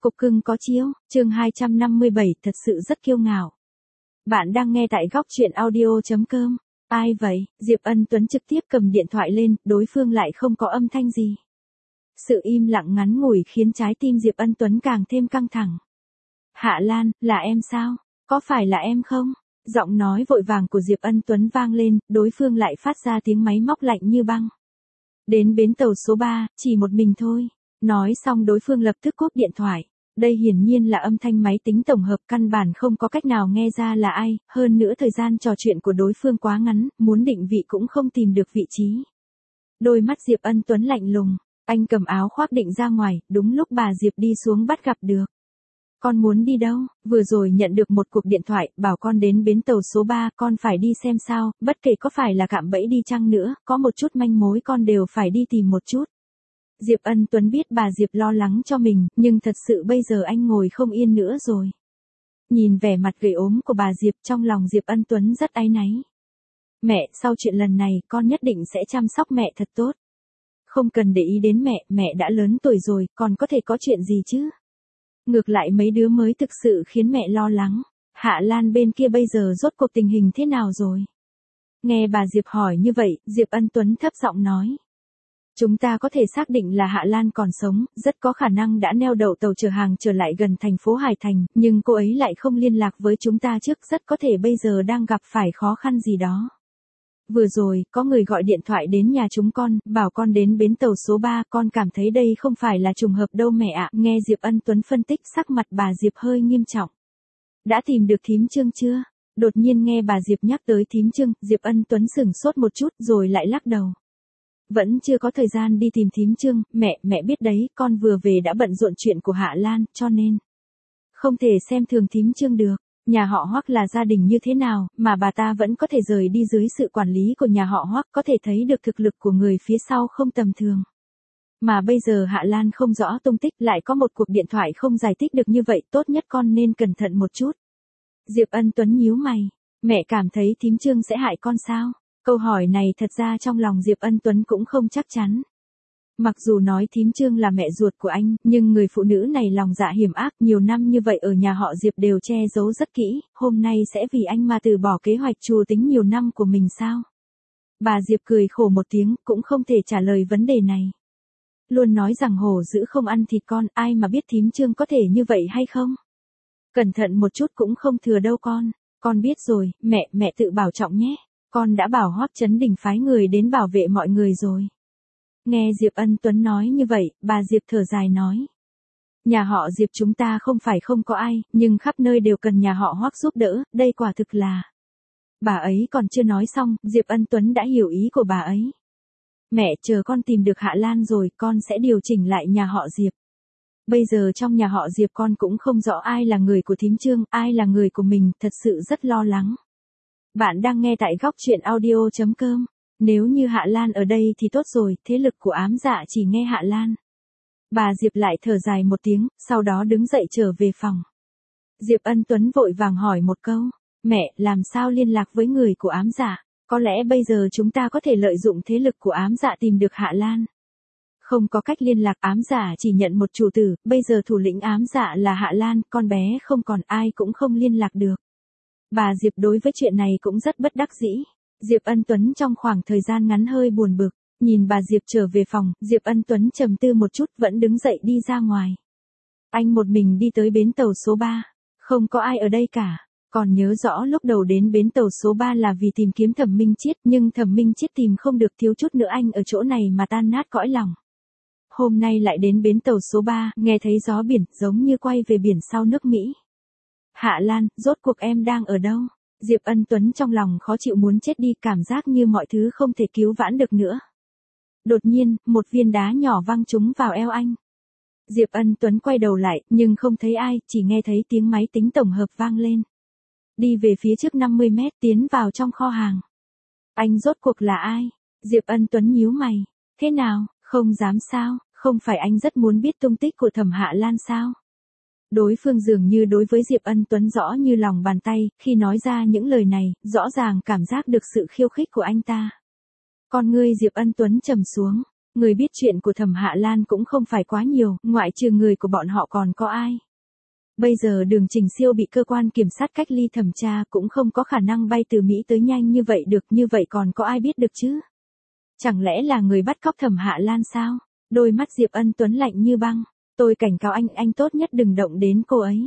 Cục cưng có chiếu, chương 257, thật sự rất kiêu ngạo. Bạn đang nghe tại góc chuyện audio.com. Ai vậy? Diệp Ân Tuấn trực tiếp cầm điện thoại lên, đối phương lại không có âm thanh gì. Sự im lặng ngắn ngủi khiến trái tim Diệp Ân Tuấn càng thêm căng thẳng. Hạ Lan, là em sao? Có phải là em không? Giọng nói vội vàng của Diệp Ân Tuấn vang lên, đối phương lại phát ra tiếng máy móc lạnh như băng. Đến bến tàu số 3, chỉ một mình thôi. Nói xong đối phương lập tức cúp điện thoại. Đây hiển nhiên là âm thanh máy tính tổng hợp, căn bản không có cách nào nghe ra là ai, hơn nữa thời gian trò chuyện của đối phương quá ngắn, muốn định vị cũng không tìm được vị trí. Đôi mắt Diệp Ân Tuấn lạnh lùng, anh cầm áo khoác định ra ngoài, đúng lúc bà Diệp đi xuống bắt gặp được. Con muốn đi đâu? Vừa rồi nhận được một cuộc điện thoại, bảo con đến bến tàu số 3, con phải đi xem sao, bất kể có phải là cạm bẫy đi chăng nữa, có một chút manh mối con đều phải đi tìm một chút. Diệp Ân Tuấn biết bà Diệp lo lắng cho mình, nhưng thật sự bây giờ anh ngồi không yên nữa rồi. Nhìn vẻ mặt gầy ốm của bà Diệp, trong lòng Diệp Ân Tuấn rất áy náy. Mẹ, sau chuyện lần này, con nhất định sẽ chăm sóc mẹ thật tốt. Không cần để ý đến mẹ, mẹ đã lớn tuổi rồi, còn có thể có chuyện gì chứ? Ngược lại mấy đứa mới thực sự khiến mẹ lo lắng. Hạ Lan bên kia bây giờ rốt cuộc tình hình thế nào rồi? Nghe bà Diệp hỏi như vậy, Diệp Ân Tuấn thấp giọng nói. Chúng ta có thể xác định là Hạ Lan còn sống, rất có khả năng đã neo đậu tàu chở hàng trở lại gần thành phố Hải Thành, nhưng cô ấy lại không liên lạc với chúng ta trước, rất có thể bây giờ đang gặp phải khó khăn gì đó. Vừa rồi, có người gọi điện thoại đến nhà chúng con, bảo con đến bến tàu số 3, con cảm thấy đây không phải là trùng hợp đâu mẹ ạ. Nghe Diệp Ân Tuấn phân tích, sắc mặt bà Diệp hơi nghiêm trọng. Đã tìm được thím Trương chưa? Đột nhiên nghe bà Diệp nhắc tới thím Trương, Diệp Ân Tuấn sửng sốt một chút rồi lại lắc đầu. Vẫn chưa có thời gian đi tìm thím Trương, mẹ biết đấy, con vừa về đã bận rộn chuyện của Hạ Lan, cho nên không thể xem thường thím Trương được. Nhà họ Hoắc là gia đình như thế nào, mà bà ta vẫn có thể rời đi dưới sự quản lý của nhà họ Hoắc, có thể thấy được thực lực của người phía sau không tầm thường. Mà bây giờ Hạ Lan không rõ tung tích, lại có một cuộc điện thoại không giải thích được như vậy, tốt nhất con nên cẩn thận một chút. Diệp Ân Tuấn nhíu mày, mẹ cảm thấy thím Trương sẽ hại con sao? Câu hỏi này thật ra trong lòng Diệp Ân Tuấn cũng không chắc chắn. Mặc dù nói thím Trương là mẹ ruột của anh, nhưng người phụ nữ này lòng dạ hiểm ác, nhiều năm như vậy ở nhà họ Diệp đều che giấu rất kỹ, hôm nay sẽ vì anh mà từ bỏ kế hoạch trù tính nhiều năm của mình sao? Bà Diệp cười khổ một tiếng, cũng không thể trả lời vấn đề này. Luôn nói rằng hổ dữ không ăn thịt con, ai mà biết thím Trương có thể như vậy hay không? Cẩn thận một chút cũng không thừa đâu con biết rồi, mẹ tự bảo trọng nhé. Con đã bảo Hoắc Chấn Đình phái người đến bảo vệ mọi người rồi. Nghe Diệp Ân Tuấn nói như vậy, bà Diệp thở dài nói. Nhà họ Diệp chúng ta không phải không có ai, nhưng khắp nơi đều cần nhà họ Hoắc giúp đỡ, đây quả thực là. Bà ấy còn chưa nói xong, Diệp Ân Tuấn đã hiểu ý của bà ấy. Mẹ, chờ con tìm được Hạ Lan rồi, con sẽ điều chỉnh lại nhà họ Diệp. Bây giờ trong nhà họ Diệp con cũng không rõ ai là người của thím Trương, ai là người của mình, thật sự rất lo lắng. Bạn đang nghe tại góc chuyện audio.com. Nếu như Hạ Lan ở đây thì tốt rồi, thế lực của ám dạ chỉ nghe Hạ Lan. Bà Diệp lại thở dài một tiếng, sau đó đứng dậy trở về phòng. Diệp Ân Tuấn vội vàng hỏi một câu, mẹ, làm sao liên lạc với người của ám dạ? Có lẽ bây giờ chúng ta có thể lợi dụng thế lực của ám dạ tìm được Hạ Lan. Không có cách liên lạc, ám dạ chỉ nhận một chủ tử, bây giờ thủ lĩnh ám dạ là Hạ Lan, con bé không còn ai cũng không liên lạc được. Bà Diệp đối với chuyện này cũng rất bất đắc dĩ. Diệp Ân Tuấn trong khoảng thời gian ngắn hơi buồn bực, nhìn bà Diệp trở về phòng, Diệp Ân Tuấn trầm tư một chút vẫn đứng dậy đi ra ngoài. Anh một mình đi tới bến tàu số 3, không có ai ở đây cả, còn nhớ rõ lúc đầu đến bến tàu số 3 là vì tìm kiếm Thẩm Minh Chiết, nhưng Thẩm Minh Chiết tìm không được, thiếu chút nữa anh ở chỗ này mà tan nát cõi lòng. Hôm nay lại đến bến tàu số 3, nghe thấy gió biển, giống như quay về biển sau nước Mỹ. Hạ Lan, rốt cuộc em đang ở đâu? Diệp Ân Tuấn trong lòng khó chịu muốn chết đi, cảm giác như mọi thứ không thể cứu vãn được nữa. Đột nhiên, một viên đá nhỏ văng trúng vào eo anh. Diệp Ân Tuấn quay đầu lại, nhưng không thấy ai, chỉ nghe thấy tiếng máy tính tổng hợp vang lên. Đi về phía trước 50 mét, tiến vào trong kho hàng. Anh rốt cuộc là ai? Diệp Ân Tuấn nhíu mày. Thế nào, không dám sao, không phải anh rất muốn biết tung tích của Thẩm Hạ Lan sao? Đối phương dường như đối với Diệp Ân Tuấn rõ như lòng bàn tay, khi nói ra những lời này, rõ ràng cảm giác được sự khiêu khích của anh ta. Con ngươi Diệp Ân Tuấn trầm xuống, Người biết chuyện của Thẩm Hạ Lan cũng không phải quá nhiều, ngoại trừ người của bọn họ còn có ai. Bây giờ Đường Trình Siêu bị cơ quan kiểm sát cách ly thẩm tra cũng không có khả năng bay từ Mỹ tới nhanh như vậy được, như vậy còn có ai biết được chứ? Chẳng lẽ là người bắt cóc Thẩm Hạ Lan sao? Đôi mắt Diệp Ân Tuấn lạnh như băng. Tôi cảnh cáo anh tốt nhất đừng động đến cô ấy.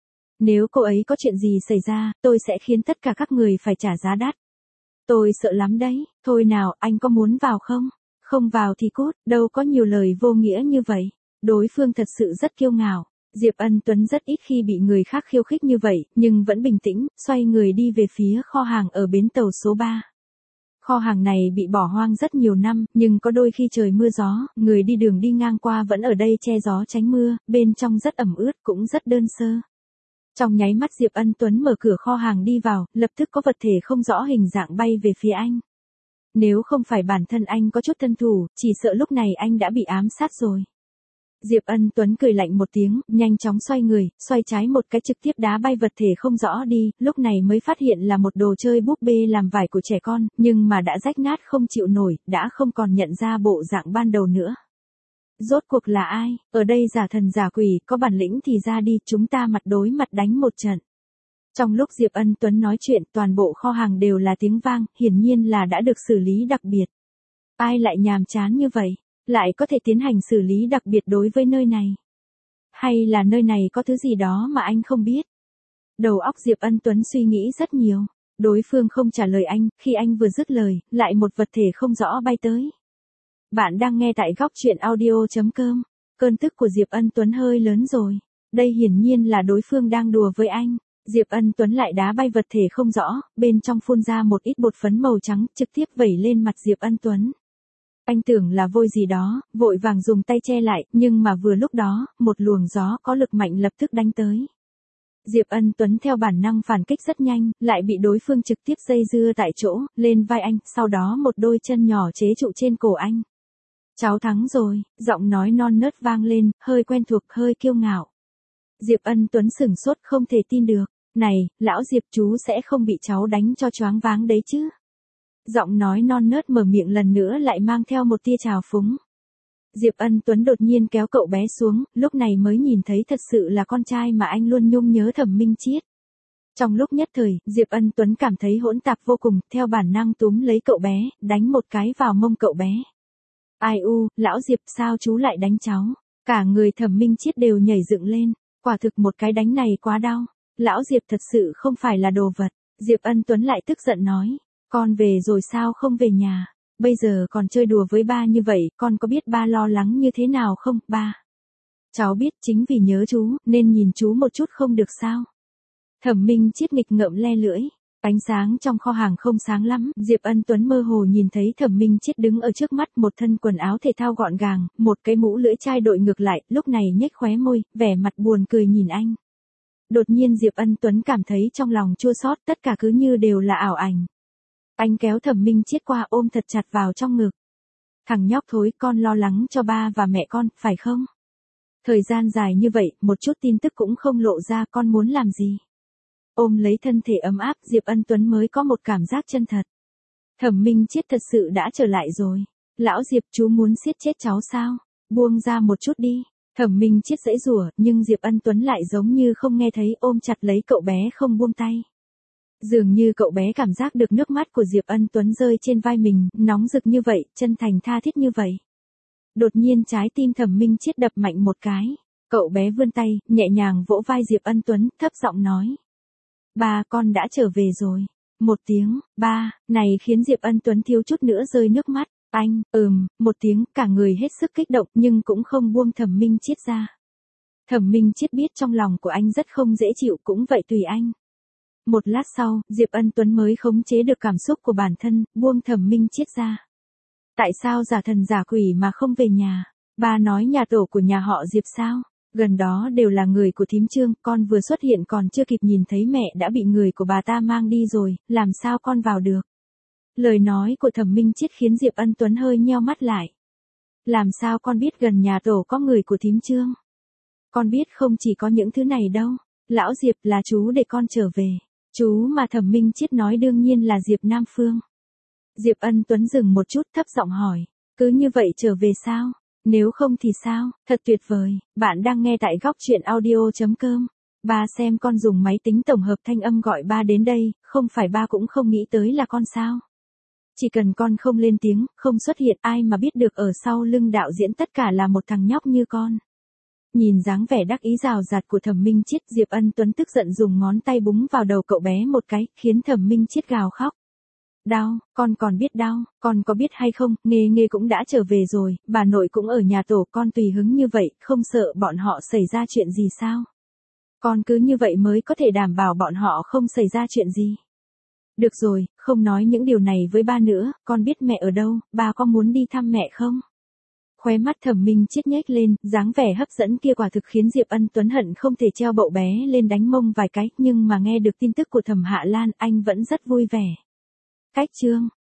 Nếu cô ấy có chuyện gì xảy ra, tôi sẽ khiến tất cả các người phải trả giá đắt. Tôi sợ lắm đấy, thôi nào, anh có muốn vào không? Không vào thì cút, đâu có nhiều lời vô nghĩa như vậy. Đối phương thật sự rất kiêu ngạo. Diệp Ân Tuấn rất ít khi bị người khác khiêu khích như vậy, nhưng vẫn bình tĩnh, xoay người đi về phía kho hàng ở bến tàu số 3. Kho hàng này bị bỏ hoang rất nhiều năm, nhưng có đôi khi trời mưa gió, người đi đường đi ngang qua vẫn ở đây che gió tránh mưa, bên trong rất ẩm ướt cũng rất đơn sơ. Trong nháy mắt Diệp Ân Tuấn mở cửa kho hàng đi vào, lập tức có vật thể không rõ hình dạng bay về phía anh. Nếu không phải bản thân anh có chút thân thủ, chỉ sợ lúc này anh đã bị ám sát rồi. Diệp Ân Tuấn cười lạnh một tiếng, nhanh chóng xoay người, xoay trái một cái trực tiếp đá bay vật thể không rõ đi, lúc này mới phát hiện là một đồ chơi búp bê làm vải của trẻ con, nhưng mà đã rách nát không chịu nổi, đã không còn nhận ra bộ dạng ban đầu nữa. Rốt cuộc là ai, ở đây giả thần giả quỷ, có bản lĩnh thì ra đi, chúng ta mặt đối mặt đánh một trận. Trong lúc Diệp Ân Tuấn nói chuyện, toàn bộ kho hàng đều là tiếng vang, hiển nhiên là đã được xử lý đặc biệt. Ai lại nhàm chán như vậy? Lại có thể tiến hành xử lý đặc biệt đối với nơi này. Hay là nơi này có thứ gì đó mà anh không biết? Đầu óc Diệp Ân Tuấn suy nghĩ rất nhiều. Đối phương không trả lời anh, khi anh vừa dứt lời, lại một vật thể không rõ bay tới. Bạn đang nghe tại góc truyện audio.com. Cơn tức của Diệp Ân Tuấn hơi lớn rồi. Đây hiển nhiên là đối phương đang đùa với anh. Diệp Ân Tuấn lại đá bay vật thể không rõ, bên trong phun ra một ít bột phấn màu trắng, trực tiếp vẩy lên mặt Diệp Ân Tuấn. Anh tưởng là vôi gì đó, vội vàng dùng tay che lại, nhưng mà vừa lúc đó, một luồng gió có lực mạnh lập tức đánh tới. Diệp Ân Tuấn theo bản năng phản kích rất nhanh, lại bị đối phương trực tiếp dây dưa tại chỗ, lên vai anh, sau đó một đôi chân nhỏ chế trụ trên cổ anh. Cháu thắng rồi, giọng nói non nớt vang lên, hơi quen thuộc, hơi kiêu ngạo. Diệp Ân Tuấn sửng sốt không thể tin được. Này, lão Diệp chú sẽ không bị cháu đánh cho choáng váng đấy chứ? Giọng nói non nớt mở miệng lần nữa lại mang theo một tia trào phúng. Diệp Ân Tuấn đột nhiên kéo cậu bé xuống, lúc này mới nhìn thấy thật sự là con trai mà anh luôn nhung nhớ Thẩm Minh Chiết. Trong lúc nhất thời, Diệp Ân Tuấn cảm thấy hỗn tạp vô cùng, theo bản năng túm lấy cậu bé, đánh một cái vào mông cậu bé. Ai u, lão Diệp sao chú lại đánh cháu? Cả người Thẩm Minh Chiết đều nhảy dựng lên, quả thực một cái đánh này quá đau. Lão Diệp thật sự không phải là đồ vật. Diệp Ân Tuấn lại tức giận nói. Con về rồi sao không về nhà? Bây giờ còn chơi đùa với ba như vậy, con có biết ba lo lắng như thế nào không, ba? Cháu biết chính vì nhớ chú, nên nhìn chú một chút không được sao? Thẩm Minh Chiết nghịch ngợm le lưỡi. Ánh sáng trong kho hàng không sáng lắm, Diệp Ân Tuấn mơ hồ nhìn thấy Thẩm Minh Chiết đứng ở trước mắt, một thân quần áo thể thao gọn gàng, một cái mũ lưỡi chai đội ngược lại, lúc này nhếch khóe môi, vẻ mặt buồn cười nhìn anh. Đột nhiên Diệp Ân Tuấn cảm thấy trong lòng chua xót, tất cả cứ như đều là ảo ảnh. Anh kéo Thẩm Minh Chiết qua ôm thật chặt vào trong ngực. Thằng nhóc thối, con lo lắng cho ba và mẹ con, phải không? Thời gian dài như vậy, một chút tin tức cũng không lộ ra, con muốn làm gì? Ôm lấy thân thể ấm áp, Diệp Ân Tuấn mới có một cảm giác chân thật. Thẩm Minh Chiết thật sự đã trở lại rồi. Lão Diệp, chú muốn siết chết cháu sao? Buông ra một chút đi. Thẩm Minh Chiết giãy giụa, nhưng Diệp Ân Tuấn lại giống như không nghe thấy, ôm chặt lấy cậu bé không buông tay. Dường như cậu bé cảm giác được nước mắt của Diệp Ân Tuấn rơi trên vai mình, nóng rực như vậy, chân thành tha thiết như vậy. Đột nhiên trái tim Thẩm Minh Chiết đập mạnh một cái. Cậu bé vươn tay, nhẹ nhàng vỗ vai Diệp Ân Tuấn, thấp giọng nói. Ba, con đã trở về rồi. Một tiếng, ba, này khiến Diệp Ân Tuấn thiếu chút nữa rơi nước mắt. Anh, một tiếng, cả người hết sức kích động nhưng cũng không buông Thẩm Minh Chiết ra. Thẩm Minh Chiết biết trong lòng của anh rất không dễ chịu, cũng vậy tùy anh. Một lát sau, Diệp Ân Tuấn mới khống chế được cảm xúc của bản thân, buông Thẩm Minh Chiết ra. Tại sao giả thần giả quỷ mà không về nhà? Ba nói nhà tổ của nhà họ Diệp sao? Gần đó đều là người của thím Trương, con vừa xuất hiện còn chưa kịp nhìn thấy mẹ đã bị người của bà ta mang đi rồi, làm sao con vào được? Lời nói của Thẩm Minh Chiết khiến Diệp Ân Tuấn hơi nheo mắt lại. Làm sao con biết gần nhà tổ có người của thím Trương? Con biết không chỉ có những thứ này đâu. Lão Diệp, là chú để con trở về. Chú mà Thẩm Minh Chiết nói đương nhiên là Diệp Nam Phương. Diệp Ân Tuấn dừng một chút, thấp giọng hỏi. Cứ như vậy trở về sao? Nếu không thì sao? Thật tuyệt vời, bạn đang nghe tại góc chuyện audio.com. Ba xem con dùng máy tính tổng hợp thanh âm gọi ba đến đây, không phải ba cũng không nghĩ tới là con sao? Chỉ cần con không lên tiếng, không xuất hiện ai mà biết được ở sau lưng đạo diễn tất cả là một thằng nhóc như con. Nhìn dáng vẻ đắc ý rào rạt của Thẩm Minh Chiết, Diệp Ân Tuấn tức giận dùng ngón tay búng vào đầu cậu bé một cái, khiến Thẩm Minh Chiết gào khóc. Đau, con còn biết đau, con có biết hay không, Nghê Nghê cũng đã trở về rồi, bà nội cũng ở nhà tổ, con tùy hứng như vậy, không sợ bọn họ xảy ra chuyện gì sao? Con cứ như vậy mới có thể đảm bảo bọn họ không xảy ra chuyện gì. Được rồi, không nói những điều này với ba nữa, con biết mẹ ở đâu, ba có muốn đi thăm mẹ không? Khóe mắt Thẩm Minh Chiết nhếch lên, dáng vẻ hấp dẫn kia quả thực khiến Diệp Ân Tuấn hận không thể treo bậu bé lên đánh mông vài cái, nhưng mà nghe được tin tức của Thẩm Hạ Lan, anh vẫn rất vui vẻ. Cách chương